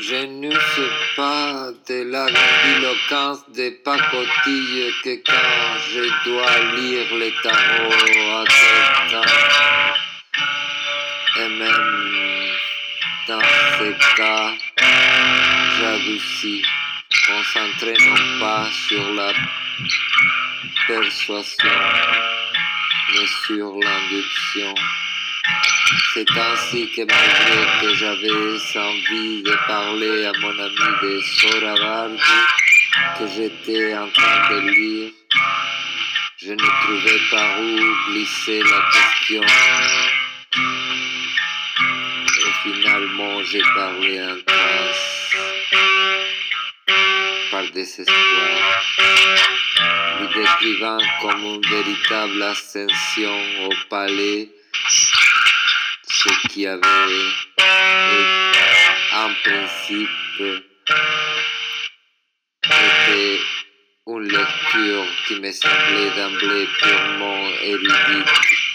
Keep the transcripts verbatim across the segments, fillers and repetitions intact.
Je n'use pas de la grandiloquence des pacotilles que quand je dois lire les tarots à quelqu'un. Et même dans ce cas, j'adoucis, concentré non pas sur la persuasion, mais sur l'induction. C'est ainsi que malgré que j'avais envie de parler à mon ami de Sohrawardi, que j'étais en train de lire, je ne trouvais par où glisser la question. Et finalement j'ai parlé en transe, par désespoir, lui décrivant comme une véritable ascension au palais, ce qui avait en principe été une lecture qui me semblait d'emblée purement érudite.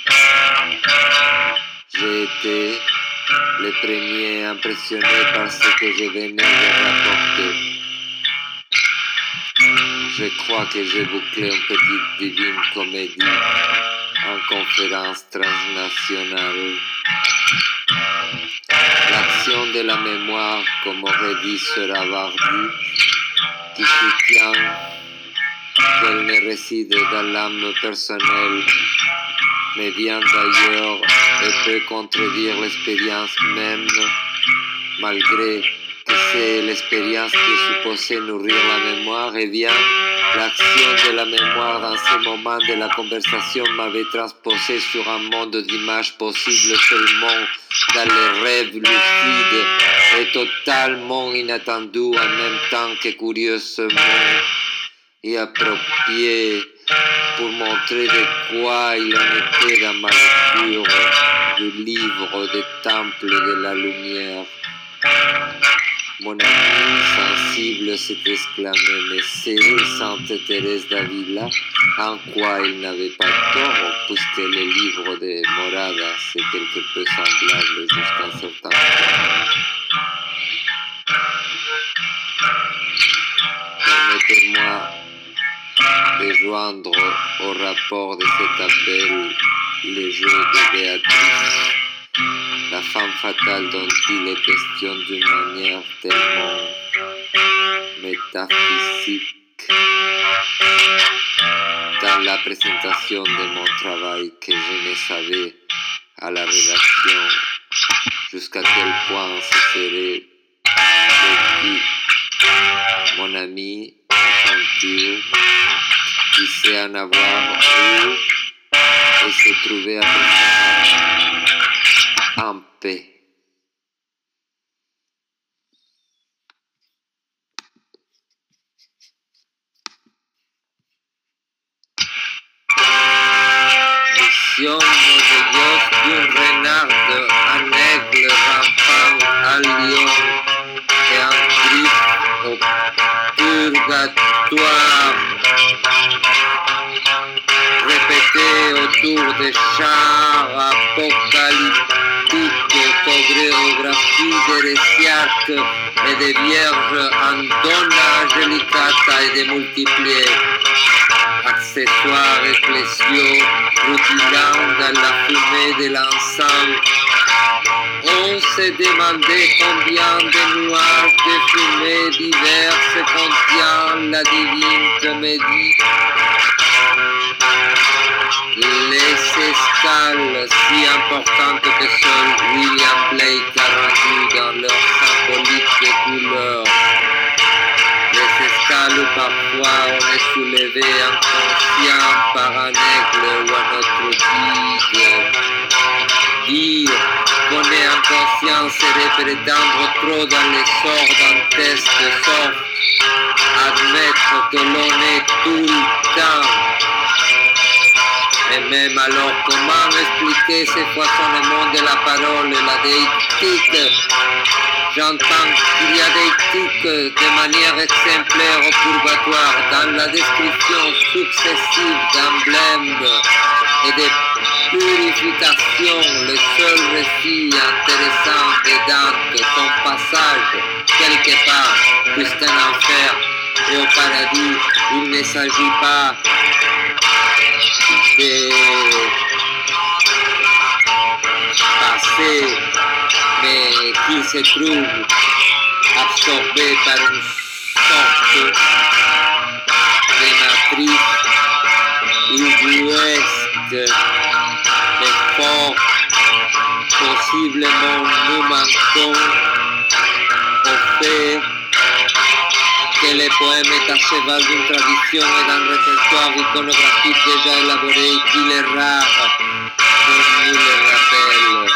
J'ai été le premier impressionné par ce que je venais de rapporter. Je crois que j'ai bouclé une petite divine comédie en conférence transnationale. L'action de la mémoire, comme aurait dit Sohrawardi, qui soutient qu'elle ne réside dans l'âme personnelle, mais vient d'ailleurs et peut contredire l'expérience même, malgré que c'est l'expérience qui est supposée nourrir la mémoire. Et bien, l'action de la mémoire dans ce moment de la conversation m'avait transposé sur un monde d'images possibles seulement dans les rêves lucides et totalement inattendus en même temps que curieusement et appropriés pour montrer de quoi il en était dans ma lecture du livre des temples de la lumière. Mon ami sensible s'est exclamé, mais c'est Sainte Thérèse d'Avila, en quoi il n'avait pas tort, puisque le livre de Morada, c'est quelque peu semblable jusqu'à un certain point. Permettez-moi de joindre au rapport de cet appel le jeu de Béatrice, la femme fatale dont il est question d'une manière tellement métaphysique dans la présentation de mon travail que je ne savais à la rédaction jusqu'à quel point ce serait petit. Mon ami, aventure, qui sait en avoir où et se trouver à présent en paix. Vision merveilleuse d'une renarde, un aigle rampant, un lion et un griffe au purgatoire, répété autour des chars apocalyptiques, chorégraphie d'hérésiarques et de vierges en donna angelicata et démultipliées, accessoires ecclésiaux rutilant dans la fumée de l'encens. On se demandait combien de nuages de fumée diverses contient la divine comédie. Les escales si importantes que seul William Blake a rendues dans leur symbolique couleur. Les escales où parfois on est soulevé inconscient par un aigle ou un autre guide. Dire qu'on est inconscient serait prétendre trop dans les sorts dantesques, sauf admettre que l'on est tout le temps. Et même alors, comment expliquer ce foisonnement de la parole, la déictique? J'entends qu'il y a déictique de manière exemplaire au purgatoire, dans la description successive d'emblèmes et de purification, le seul récit intéressant de Dante, son passage quelque part jusqu'en enfer et au paradis. Il ne s'agit pas de passer, mais qu'il se trouve absorbé par une sorte de matrice ubuesque, mais fort, possiblement nous manquons au fait que le poème est à cheval d'une tradition et d'un répertoire iconographique déjà élaboré et qu'il est rare pour nous le rappelle.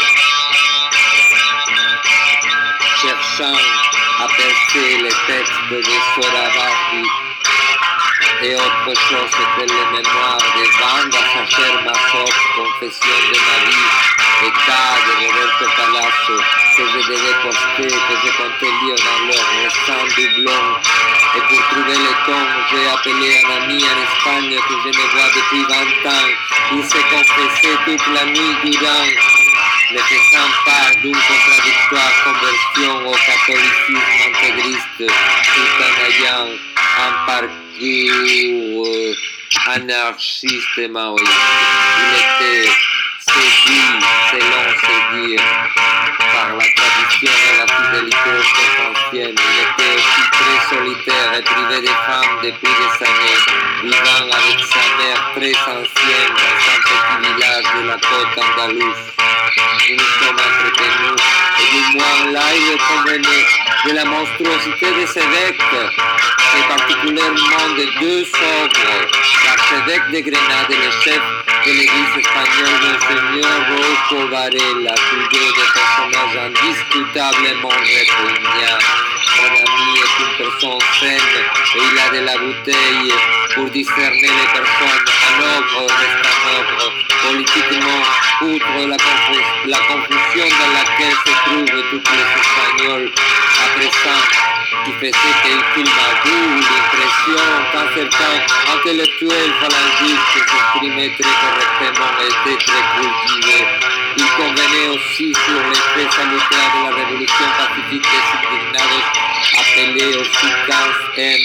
Cherchant à percer les textes de Soravardi et autre chose que les mémoires de Vanda, Sacher Massot, Confession de ma vie, État de Roberto Palazzo, que je devais poster, que je comptais lire dans leur récent doublon. Et pour trouver le ton, j'ai appelé un ami en Espagne que je ne vois depuis vingt ans. Il s'est confessé toute la nuit durant, ne faisant part d'une contradictoire conversion au catholicisme intégriste, tout en ayant un parcours euh, anarchiste et maoïste. Il était séduit, selon se dire, par la tradition et la fidélité aux faits anciennes. Il était aussi très solitaire et privé des femmes depuis des années, vivant avec sa mère très ancienne dans un petit village de la côte andalouse. Nous nous sommes entretenus et du moins là il est convenu de la monstruosité de ces évêques et particulièrement de deux sobres, l'archevêque de Grenade et le chef de l'église espagnole, Monseigneur Rocco Varela, tous deux des personnages indiscutablement répugnants. Mon ami est une personne saine et il a de la bouteille pour discerner les personnes en œuvre reste en œuvre. Politiquement, outre la, conf la confusion dans laquelle se trouvent tous les Espagnols à présent, qui faisait qu'il m'avoue l'impression qu'un certain intellectuel phalangiste s'exprimait très correctement et était très cultivé. Il convenait aussi sur l'effet salutaire de la révolution pacifique des indignados, appelée aussi quinze M,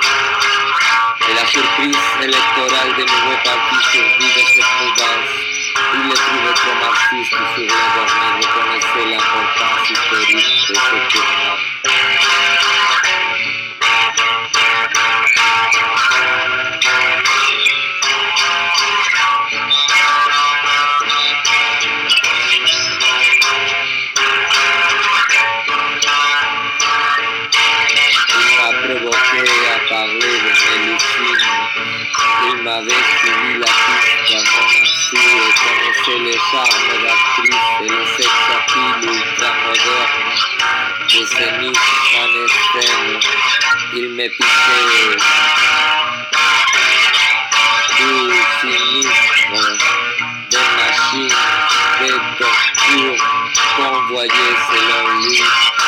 et la surprise électorale des nouveaux partis survit de cette mouvance. Il les trouvait trop marxistes sur les bornes et reconnaissait l'importance historique de ce tournant. Il m'avait suivi la piste à mon insu et connaissait les charmes d'actrice et le sex appeal ultramoderne de ces mises en scène. Il me piquait du sinistre des machines de torture convoyées selon lui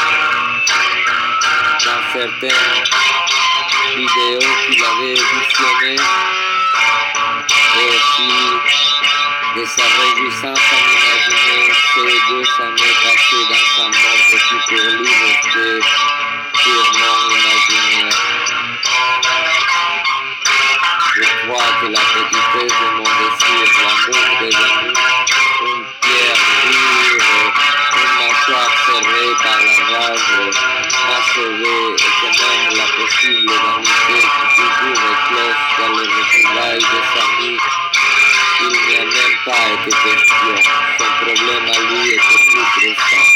dans certaines vidéos qu'il avait visionnées et aussi de sa réjouissance à m'imaginer ces deux années passées dans sa monde qui pour lui restait purement imaginaire. Je crois que la petitesse de mon désir, l'amour devenu une pierre dure, une mâchoire serrée par la rage, m'a sauvé et que même la possible vanité qui toujours éclose dans les retrouvailles des amis, il n'y a même pas été question. Son problème à lui était plus pressant.